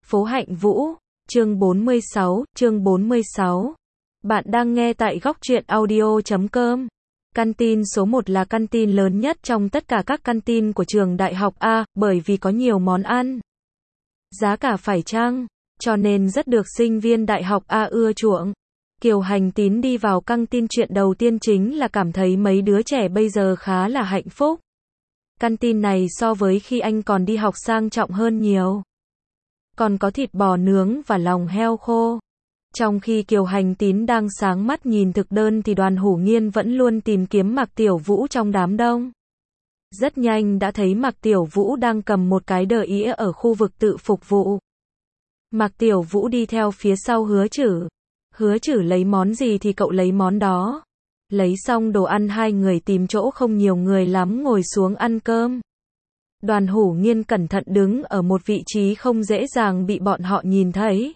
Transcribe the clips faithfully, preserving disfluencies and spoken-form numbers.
Phố Hạnh Vũ, chương bốn mươi sáu, chương bốn mươi sáu. Bạn đang nghe tại góc truyện audio chấm com. Canteen số một là canteen lớn nhất trong tất cả các canteen của trường Đại học A, bởi vì có nhiều món ăn. Giá cả phải chăng, cho nên rất được sinh viên Đại học A ưa chuộng. Kiều Hành Tín đi vào canteen, chuyện đầu tiên chính là cảm thấy mấy đứa trẻ bây giờ khá là hạnh phúc. Canteen này so với khi anh còn đi học sang trọng hơn nhiều. Còn có thịt bò nướng và lòng heo khô. Trong khi Kiều Hành Tín đang sáng mắt nhìn thực đơn thì Đoàn Hủ Nghiên vẫn luôn tìm kiếm Mạc Tiểu Vũ trong đám đông. Rất nhanh đã thấy Mạc Tiểu Vũ đang cầm một cái đờ ĩa ở khu vực tự phục vụ. Mạc Tiểu Vũ đi theo phía sau Hứa Chử. Hứa Chử lấy món gì thì cậu lấy món đó. Lấy xong đồ ăn hai người tìm chỗ không nhiều người lắm ngồi xuống ăn cơm. Đoàn Hủ Nghiên cẩn thận đứng ở một vị trí không dễ dàng bị bọn họ nhìn thấy.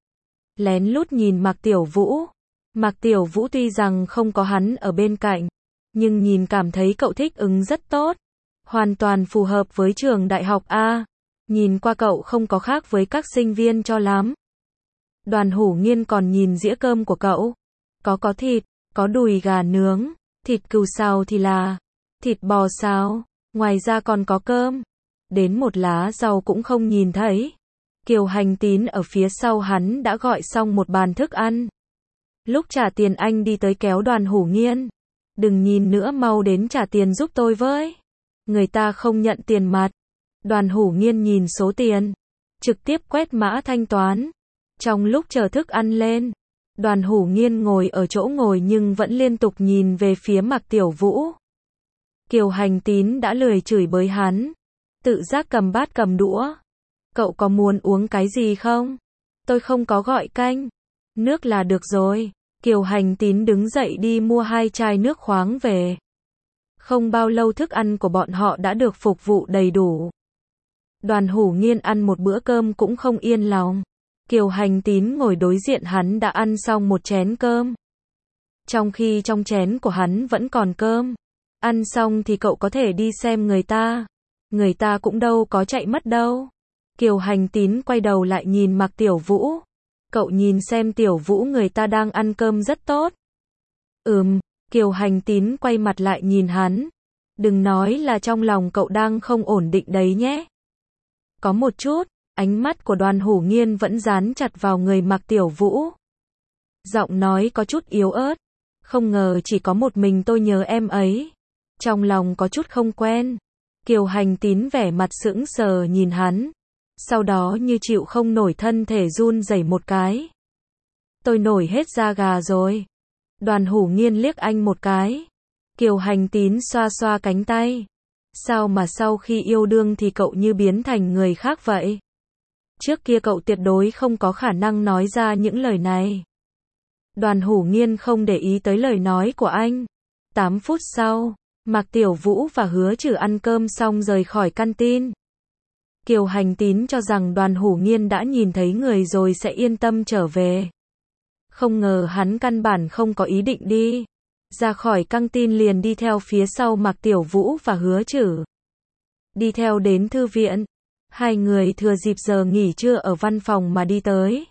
Lén lút nhìn Mạc Tiểu Vũ. Mạc Tiểu Vũ tuy rằng không có hắn ở bên cạnh, nhưng nhìn cảm thấy cậu thích ứng rất tốt. Hoàn toàn phù hợp với trường Đại học A. Nhìn qua cậu không có khác với các sinh viên cho lắm. Đoàn Hủ Nghiên còn nhìn dĩa cơm của cậu. Có có thịt, có đùi gà nướng, thịt cừu xào thì là thịt bò xào. Ngoài ra còn có cơm. Đến một lá rau cũng không nhìn thấy. Kiều Hành Tín ở phía sau hắn đã gọi xong một bàn thức ăn. Lúc trả tiền anh đi tới kéo Đoàn Hủ Nghiên. Đừng nhìn nữa, mau đến trả tiền giúp tôi với. Người ta không nhận tiền mặt. Đoàn Hủ Nghiên nhìn số tiền. Trực tiếp quét mã thanh toán. Trong lúc chờ thức ăn lên. Đoàn Hủ Nghiên ngồi ở chỗ ngồi nhưng vẫn liên tục nhìn về phía Mạc Tiểu Vũ. Kiều Hành Tín đã lười chửi bới hắn. Tự giác cầm bát cầm đũa. Cậu có muốn uống cái gì không? Tôi không có gọi canh. Nước là được rồi. Kiều Hành Tín đứng dậy đi mua hai chai nước khoáng về. Không bao lâu thức ăn của bọn họ đã được phục vụ đầy đủ. Đoàn Hủ Nghiên ăn một bữa cơm cũng không yên lòng. Kiều Hành Tín ngồi đối diện hắn đã ăn xong một chén cơm. Trong khi trong chén của hắn vẫn còn cơm. Ăn xong thì cậu có thể đi xem người ta. Người ta cũng đâu có chạy mất đâu. Kiều Hành Tín quay đầu lại nhìn Mạc Tiểu Vũ. Cậu nhìn xem Tiểu Vũ, người ta đang ăn cơm rất tốt. Ừm, Kiều Hành Tín quay mặt lại nhìn hắn. Đừng nói là trong lòng cậu đang không ổn định đấy nhé. Có một chút, ánh mắt của Đoàn Hủ Nghiên vẫn dán chặt vào người Mạc Tiểu Vũ. Giọng nói có chút yếu ớt. Không ngờ chỉ có một mình tôi nhớ em ấy. Trong lòng có chút không quen. Kiều Hành Tín vẻ mặt sững sờ nhìn hắn. Sau đó như chịu không nổi thân thể run rẩy một cái. Tôi nổi hết da gà rồi. Đoàn Hủ Nghiên liếc anh một cái. Kiều Hành Tín xoa xoa cánh tay. Sao mà sau khi yêu đương thì cậu như biến thành người khác vậy? Trước kia cậu tuyệt đối không có khả năng nói ra những lời này. Đoàn Hủ Nghiên không để ý tới lời nói của anh. tám phút sau, Mạc Tiểu Vũ và Hứa Chử ăn cơm xong rời khỏi canteen. Kiều Hành Tín cho rằng Đoàn Hủ Nghiên đã nhìn thấy người rồi sẽ yên tâm trở về. Không ngờ hắn căn bản không có ý định đi. Ra khỏi canteen liền đi theo phía sau Mạc Tiểu Vũ và Hứa Chử. Đi theo đến thư viện. Hai người thừa dịp giờ nghỉ trưa ở văn phòng mà đi tới.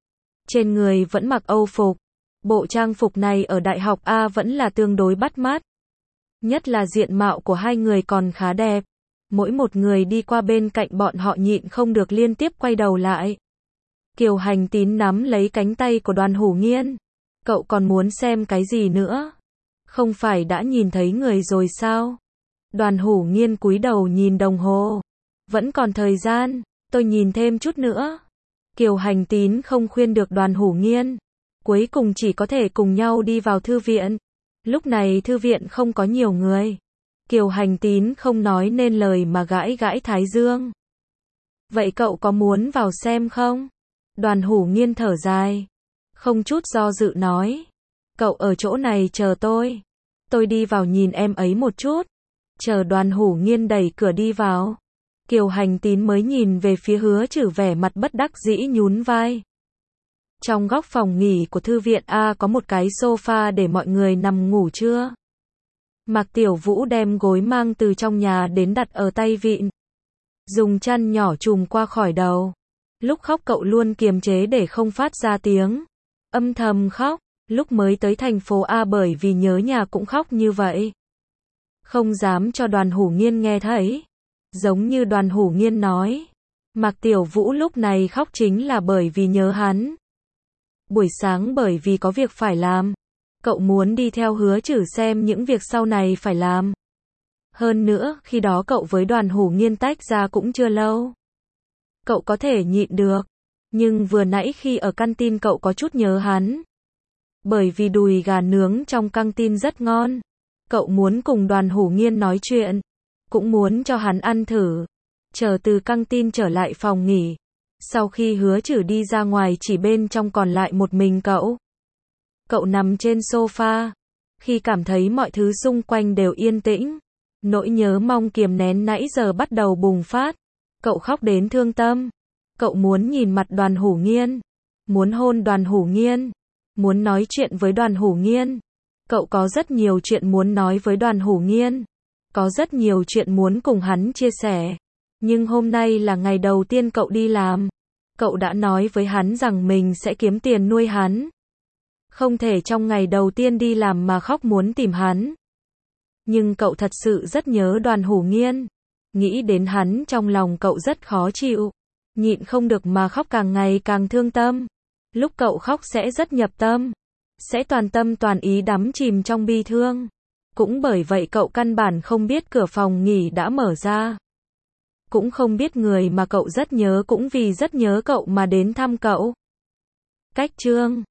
Trên người vẫn mặc Âu phục. Bộ trang phục này ở Đại học A vẫn là tương đối bắt mắt. Nhất là diện mạo của hai người còn khá đẹp. Mỗi một người đi qua bên cạnh bọn họ nhịn không được liên tiếp quay đầu lại. Kiều Hành Tín nắm lấy cánh tay của Đoàn Hủ Nghiên. Cậu còn muốn xem cái gì nữa? Không phải đã nhìn thấy người rồi sao? Đoàn Hủ Nghiên cúi đầu nhìn đồng hồ. Vẫn còn thời gian, tôi nhìn thêm chút nữa. Kiều Hành Tín không khuyên được Đoàn Hủ Nghiên. Cuối cùng chỉ có thể cùng nhau đi vào thư viện. Lúc này thư viện không có nhiều người. Kiều Hành Tín không nói nên lời mà gãi gãi thái dương. Vậy cậu có muốn vào xem không? Đoàn Hủ Nghiên thở dài. Không chút do dự nói. Cậu ở chỗ này chờ tôi. Tôi đi vào nhìn em ấy một chút. Chờ Đoàn Hủ Nghiên đẩy cửa đi vào. Kiều Hành Tín mới nhìn về phía Hứa Chử vẻ mặt bất đắc dĩ nhún vai. Trong góc phòng nghỉ của thư viện A có một cái sofa để mọi người nằm ngủ trưa. Mạc Tiểu Vũ đem gối mang từ trong nhà đến đặt ở tay vịn. Dùng chăn nhỏ trùm qua khỏi đầu. Lúc khóc cậu luôn kiềm chế để không phát ra tiếng. Âm thầm khóc. Lúc mới tới thành phố A bởi vì nhớ nhà cũng khóc như vậy. Không dám cho Đoàn Hủ Nghiên nghe thấy. Giống như Đoàn Hủ Nghiên nói. Mạc Tiểu Vũ lúc này khóc chính là bởi vì nhớ hắn. Buổi sáng bởi vì có việc phải làm. Cậu muốn đi theo Hứa Trử xem những việc sau này phải làm. Hơn nữa, khi đó cậu với Đoàn Hủ Nghiên tách ra cũng chưa lâu. Cậu có thể nhịn được. Nhưng vừa nãy khi ở căng tin cậu có chút nhớ hắn. Bởi vì đùi gà nướng trong căng tin rất ngon. Cậu muốn cùng Đoàn Hủ Nghiên nói chuyện. Cũng muốn cho hắn ăn thử. Chờ từ căng tin trở lại phòng nghỉ. Sau khi Hứa Trử đi ra ngoài chỉ bên trong còn lại một mình cậu. Cậu nằm trên sofa. Khi cảm thấy mọi thứ xung quanh đều yên tĩnh. Nỗi nhớ mong kiềm nén nãy giờ bắt đầu bùng phát. Cậu khóc đến thương tâm. Cậu muốn nhìn mặt Đoàn Hủ Nghiên. Muốn hôn Đoàn Hủ Nghiên. Muốn nói chuyện với Đoàn Hủ Nghiên. Cậu có rất nhiều chuyện muốn nói với Đoàn Hủ Nghiên. Có rất nhiều chuyện muốn cùng hắn chia sẻ. Nhưng hôm nay là ngày đầu tiên cậu đi làm. Cậu đã nói với hắn rằng mình sẽ kiếm tiền nuôi hắn. Không thể trong ngày đầu tiên đi làm mà khóc muốn tìm hắn. Nhưng cậu thật sự rất nhớ Đoàn Hủ Nghiên. Nghĩ đến hắn trong lòng cậu rất khó chịu. Nhịn không được mà khóc càng ngày càng thương tâm. Lúc cậu khóc sẽ rất nhập tâm. Sẽ toàn tâm toàn ý đắm chìm trong bi thương. Cũng bởi vậy cậu căn bản không biết cửa phòng nghỉ đã mở ra. Cũng không biết người mà cậu rất nhớ cũng vì rất nhớ cậu mà đến thăm cậu. Cách chương